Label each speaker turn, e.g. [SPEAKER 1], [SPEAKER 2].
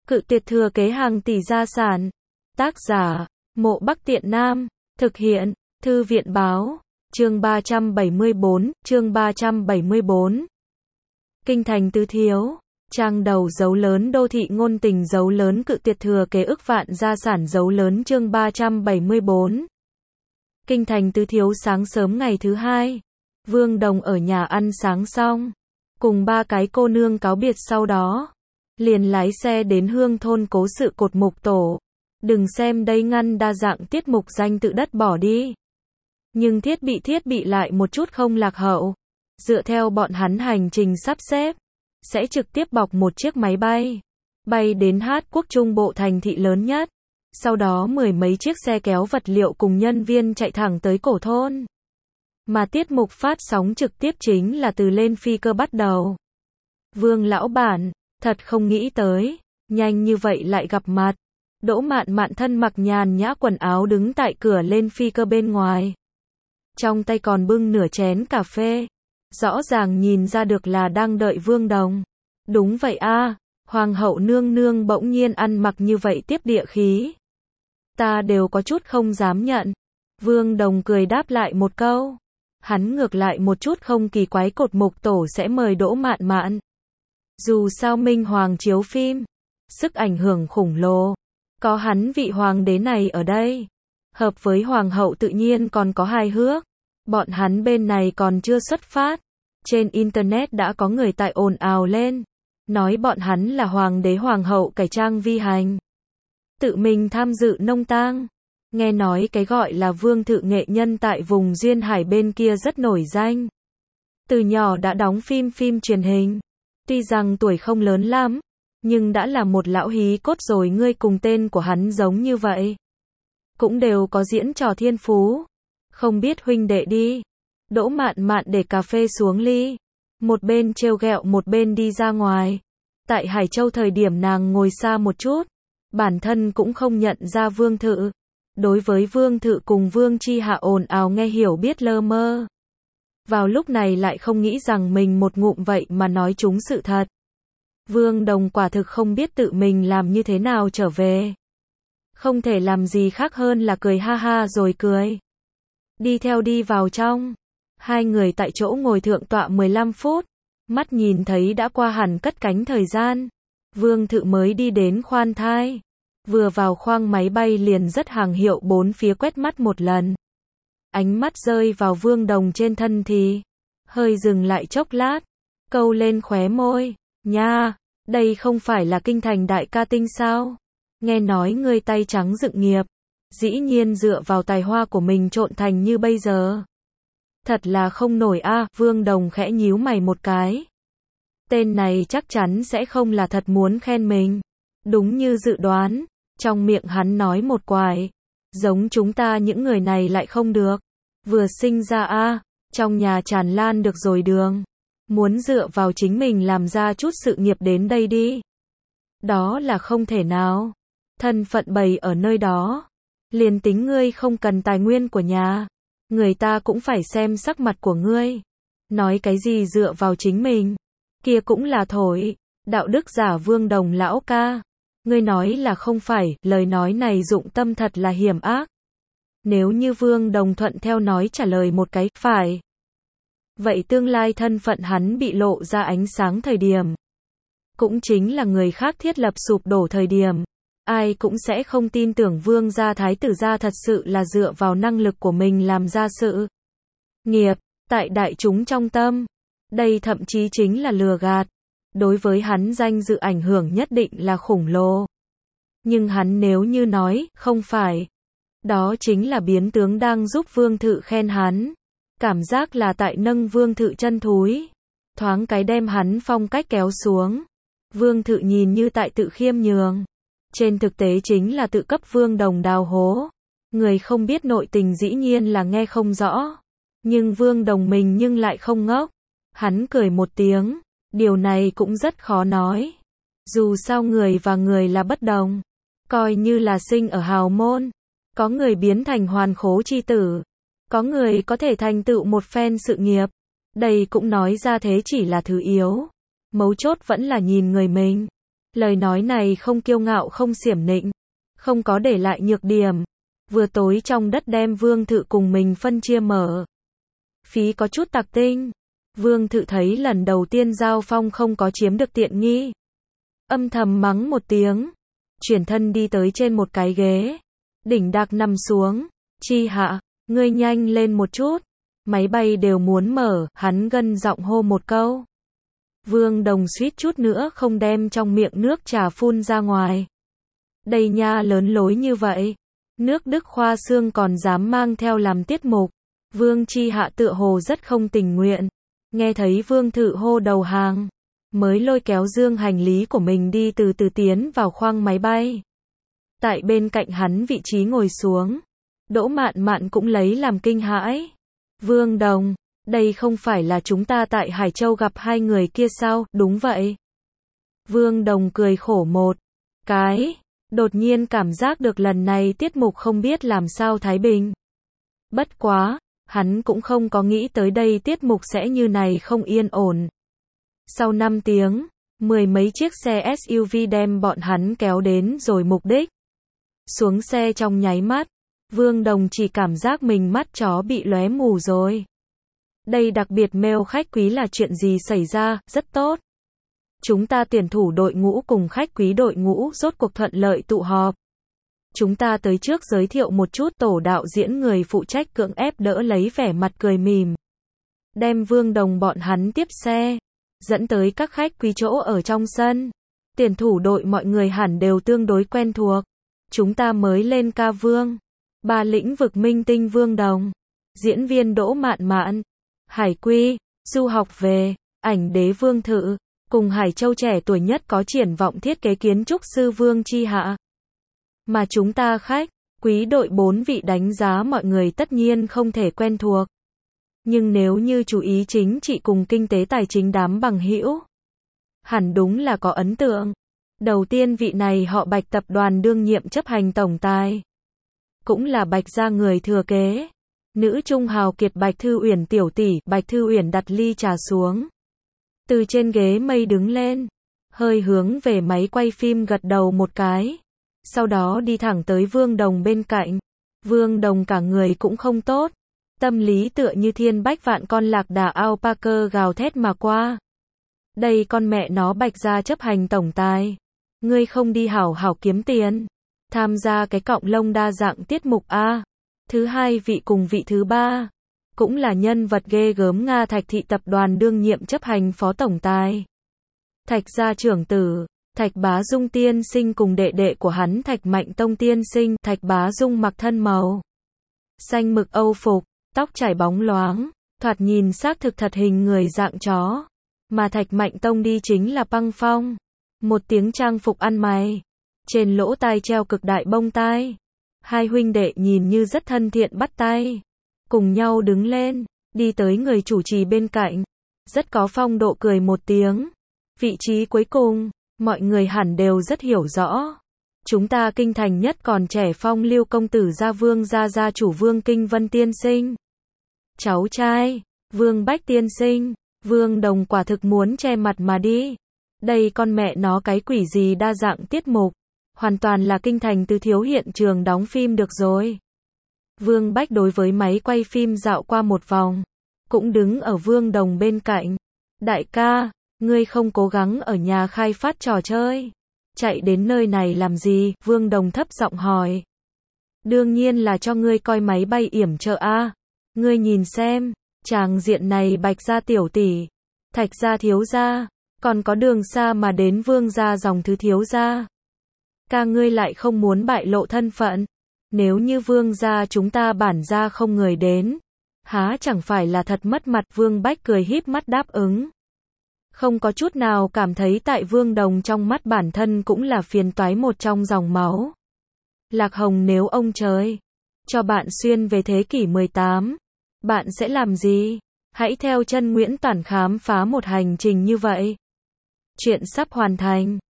[SPEAKER 1] Cự tuyệt thừa kế hàng tỷ gia sản. Tác giả, Mộ Bắc Tiện Nam. Thực hiện, Thư viện báo. Chương 374, chương 374. Kinh thành tứ thiếu. Trang đầu dấu lớn đô thị ngôn tình dấu lớn cự tuyệt thừa kế ức vạn gia sản dấu lớn chương 374. Kinh thành tứ thiếu sáng sớm ngày thứ hai. Vương Đồng ở nhà ăn sáng xong. Cùng ba cái cô nương cáo biệt sau đó. Liền lái xe đến Hương thôn cố sự cột mục tổ. Đừng xem đây ngăn đa dạng tiết mục danh tự đất bỏ đi. Nhưng thiết bị lại một chút không lạc hậu. Dựa theo bọn hắn hành trình sắp xếp. Sẽ trực tiếp bọc một chiếc máy bay. Bay đến Hát Quốc Trung Bộ thành thị lớn nhất. Sau đó mười mấy chiếc xe kéo vật liệu cùng nhân viên chạy thẳng tới cổ thôn. Mà tiết mục phát sóng trực tiếp chính là từ lên phi cơ bắt đầu. Vương lão bản, thật không nghĩ tới, nhanh như vậy lại gặp mặt. Đỗ Mạn Mạn thân mặc nhàn nhã quần áo đứng tại cửa lên phi cơ bên ngoài. Trong tay còn bưng nửa chén cà phê. Rõ ràng nhìn ra được là đang đợi Vương Đồng. Đúng vậy a, Hoàng hậu nương nương bỗng nhiên ăn mặc như vậy tiếp địa khí. Ta đều có chút không dám nhận. Vương Đồng cười đáp lại một câu. Hắn ngược lại một chút không kỳ quái cột mục tổ sẽ mời Đỗ Mạn Mạn. Dù sao Minh Hoàng chiếu phim, sức ảnh hưởng khủng lồ. Có hắn vị hoàng đế này ở đây. Hợp với hoàng hậu tự nhiên còn có hài hước. Bọn hắn bên này còn chưa xuất phát. Trên internet đã có người tại ồn ào lên. Nói bọn hắn là hoàng đế hoàng hậu cải trang vi hành. Tự mình tham dự nông tang. Nghe nói cái gọi là vương thự nghệ nhân tại vùng Duyên Hải bên kia rất nổi danh. Từ nhỏ đã đóng phim truyền hình. Tuy rằng tuổi không lớn lắm, nhưng đã là một lão hí cốt rồi ngươi cùng tên của hắn giống như vậy. Cũng đều có diễn trò thiên phú. Không biết huynh đệ đi. Đỗ Mạn Mạn để cà phê xuống ly. Một bên trêu ghẹo một bên đi ra ngoài. Tại Hải Châu thời điểm nàng ngồi xa một chút. Bản thân cũng không nhận ra Vương Thự. Đối với Vương Thự cùng Vương Chi Hạ ồn ào nghe hiểu biết lơ mơ. Vào lúc này lại không nghĩ rằng mình một ngụm vậy mà nói trúng sự thật. Vương Đồng quả thực không biết tự mình làm như thế nào trở về. Không thể làm gì khác hơn là cười ha ha rồi cười. Đi theo đi vào trong. Hai người tại chỗ ngồi thượng tọa 15 phút. Mắt nhìn thấy đã qua hẳn cất cánh thời gian. Vương Thự mới đi đến khoan thai. Vừa vào khoang máy bay liền rất hàng hiệu bốn phía quét mắt một lần. Ánh mắt rơi vào Vương Đồng trên thân thì hơi dừng lại chốc lát, câu lên khóe môi, nha, đây không phải là kinh thành đại ca tinh sao? Nghe nói ngươi tay trắng dựng nghiệp, dĩ nhiên dựa vào tài hoa của mình trộn thành như bây giờ. Thật là không nổi a, Vương Đồng khẽ nhíu mày một cái. Tên này chắc chắn sẽ không là thật muốn khen mình. Đúng như dự đoán, trong miệng hắn nói một quải. Giống chúng ta những người này lại không được. Vừa sinh ra a, trong nhà tràn lan được rồi đường. Muốn dựa vào chính mình làm ra chút sự nghiệp đến đây đi. Đó là không thể nào. Thân phận bày ở nơi đó. Liền tính ngươi không cần tài nguyên của nhà. Người ta cũng phải xem sắc mặt của ngươi. Nói cái gì dựa vào chính mình. Kia cũng là thổi. Đạo đức giả Vương Đồng lão ca. Ngươi nói là không phải, lời nói này dụng tâm thật là hiểm ác. Nếu như Vương Đồng thuận theo nói trả lời một cái, phải. Vậy tương lai thân phận hắn bị lộ ra ánh sáng thời điểm. Cũng chính là người khác thiết lập sụp đổ thời điểm. Ai cũng sẽ không tin tưởng Vương gia thái tử gia thật sự là dựa vào năng lực của mình làm ra sự nghiệp, tại đại chúng trong tâm. Đây thậm chí chính là lừa gạt. Đối với hắn danh dự ảnh hưởng nhất định là khủng lồ. Nhưng hắn nếu như nói, không phải. Đó chính là biến tướng đang giúp Vương Thự khen hắn. Cảm giác là tại nâng Vương Thự chân thúi. Thoáng cái đem hắn phong cách kéo xuống. Vương Thự nhìn như tại tự khiêm nhường. Trên thực tế chính là tự cấp Vương Đồng đào hố. Người không biết nội tình dĩ nhiên là nghe không rõ. Nhưng Vương Đồng mình nhưng lại không ngốc. Hắn cười một tiếng. Điều này cũng rất khó nói. Dù sao người và người là bất đồng. Coi như là sinh ở hào môn. Có người biến thành hoàn khố chi tử. Có người có thể thành tựu một phen sự nghiệp. Đây cũng nói ra thế chỉ là thứ yếu. Mấu chốt vẫn là nhìn người mình. Lời nói này không kiêu ngạo không xiểm nịnh, không có để lại nhược điểm. Vừa tối trong đất đem Vương Thự cùng mình phân chia mở. Phí có chút tặc tinh. Vương Thự thấy lần đầu tiên giao phong không có chiếm được tiện nghi. Âm thầm mắng một tiếng. Chuyển thân đi tới trên một cái ghế. Đỉnh đạc nằm xuống. Chi Hạ, ngươi nhanh lên một chút. Máy bay đều muốn mở, hắn gân giọng hô một câu. Vương Đồng suýt chút nữa không đem trong miệng nước trà phun ra ngoài. Đây nha lớn lối như vậy. Nước Đức khoa xương còn dám mang theo làm tiết mục. Vương Chi Hạ tựa hồ rất không tình nguyện. Nghe thấy Vương Thự hô đầu hàng. Mới lôi kéo dương hành lý của mình đi từ từ tiến vào khoang máy bay. Tại bên cạnh hắn vị trí ngồi xuống. Đỗ Mạn Mạn cũng lấy làm kinh hãi. Vương Đồng, đây không phải là chúng ta tại Hải Châu gặp hai người kia sao? Đúng vậy. Vương Đồng cười khổ một cái. Đột nhiên cảm giác được lần này tiết mục không biết làm sao thái bình. Bất quá, hắn cũng không có nghĩ tới đây tiết mục sẽ như này không yên ổn. Sau 5 tiếng, 10 mấy chiếc xe SUV đem bọn hắn kéo đến rồi mục đích. Xuống xe trong nháy mắt, Vương Đồng chỉ cảm giác mình mắt chó bị lóe mù rồi. Đây đặc biệt mail khách quý là chuyện gì xảy ra? Rất tốt. Chúng ta tuyển thủ đội ngũ cùng khách quý đội ngũ rốt cuộc thuận lợi tụ họp. Chúng ta tới trước giới thiệu một chút tổ đạo diễn người phụ trách cưỡng ép đỡ lấy vẻ mặt cười mỉm. Đem Vương Đồng bọn hắn tiếp xe. Dẫn tới các khách quý chỗ ở trong sân. Tuyển thủ đội mọi người hẳn đều tương đối quen thuộc. Chúng ta mới lên ca Vương. 3 lĩnh vực minh tinh Vương Đồng. Diễn viên Đỗ Mạn Mạn. Hải Quy, du học về, ảnh đế Vương Thự. Cùng Hải Châu trẻ tuổi nhất có triển vọng thiết kế kiến trúc sư Vương Chi Hạ. Mà chúng ta khách, quý đội 4 vị đánh giá mọi người tất nhiên không thể quen thuộc. Nhưng nếu như chú ý chính trị cùng kinh tế tài chính đám bằng hữu, hẳn đúng là có ấn tượng. Đầu tiên vị này họ Bạch tập đoàn đương nhiệm chấp hành tổng tài. Cũng là Bạch gia người thừa kế. Nữ trung hào kiệt Bạch Thư Uyển tiểu tỷ. Bạch Thư Uyển đặt ly trà xuống. Từ trên ghế mây đứng lên. Hơi hướng về máy quay phim gật đầu một cái. Sau đó đi thẳng tới Vương Đồng bên cạnh. Vương Đồng cả người cũng không tốt. Tâm lý tựa như thiên bách vạn con lạc đà alpaca gào thét mà qua. Đây con mẹ nó Bạch gia chấp hành tổng tài. Ngươi không đi hảo hảo kiếm tiền. Tham gia cái cọng lông đa dạng tiết mục A. Thứ hai vị cùng vị thứ ba. Cũng là nhân vật ghê gớm Nga Thạch Thị tập đoàn đương nhiệm chấp hành phó tổng tài. Thạch gia trưởng tử. Thạch Bá Dung tiên sinh cùng đệ đệ của hắn Thạch Mạnh Tông tiên sinh. Thạch Bá Dung mặc thân màu xanh mực Âu phục. Tóc trải bóng loáng. Thoạt nhìn xác thực thật hình người dạng chó. Mà Thạch Mạnh Tông đi chính là băng phong. Một tiếng trang phục ăn mày. Trên lỗ tai treo cực đại bông tai. Hai huynh đệ nhìn như rất thân thiện bắt tay. Cùng nhau đứng lên. Đi tới người chủ trì bên cạnh. Rất có phong độ cười một tiếng. Vị trí cuối cùng. Mọi người hẳn đều rất hiểu rõ. Chúng ta kinh thành nhất còn trẻ phong lưu công tử gia Vương gia chủ Vương Kinh Vân tiên sinh. Cháu trai. Vương Bách tiên sinh. Vương Đồng quả thực muốn che mặt mà đi. Đây con mẹ nó cái quỷ gì đa dạng tiết mục. Hoàn toàn là kinh thành từ thiếu hiện trường đóng phim được rồi. Vương Bách đối với máy quay phim dạo qua một vòng. Cũng đứng ở Vương Đồng bên cạnh. Đại ca, ngươi không cố gắng ở nhà khai phát trò chơi. Chạy đến nơi này làm gì? Vương Đồng thấp giọng hỏi. Đương nhiên là cho ngươi coi máy bay yểm trợ a. Ngươi nhìn xem, tràng diện này Bạch gia tiểu tỷ, Thạch gia thiếu gia, còn có đường xa mà đến Vương gia dòng thứ thiếu gia. Ca ngươi lại không muốn bại lộ thân phận. Nếu như Vương gia chúng ta bản gia không người đến, há chẳng phải là thật mất mặt. Vương Bách cười híp mắt đáp ứng. Không có chút nào cảm thấy tại Vương Đồng trong mắt bản thân cũng là phiền toái một trong dòng máu. Lạc Hồng nếu ông trời cho bạn xuyên về thế kỷ 18, bạn sẽ làm gì? Hãy theo chân Nguyễn Toản khám phá một hành trình như vậy. Chuyện sắp hoàn thành.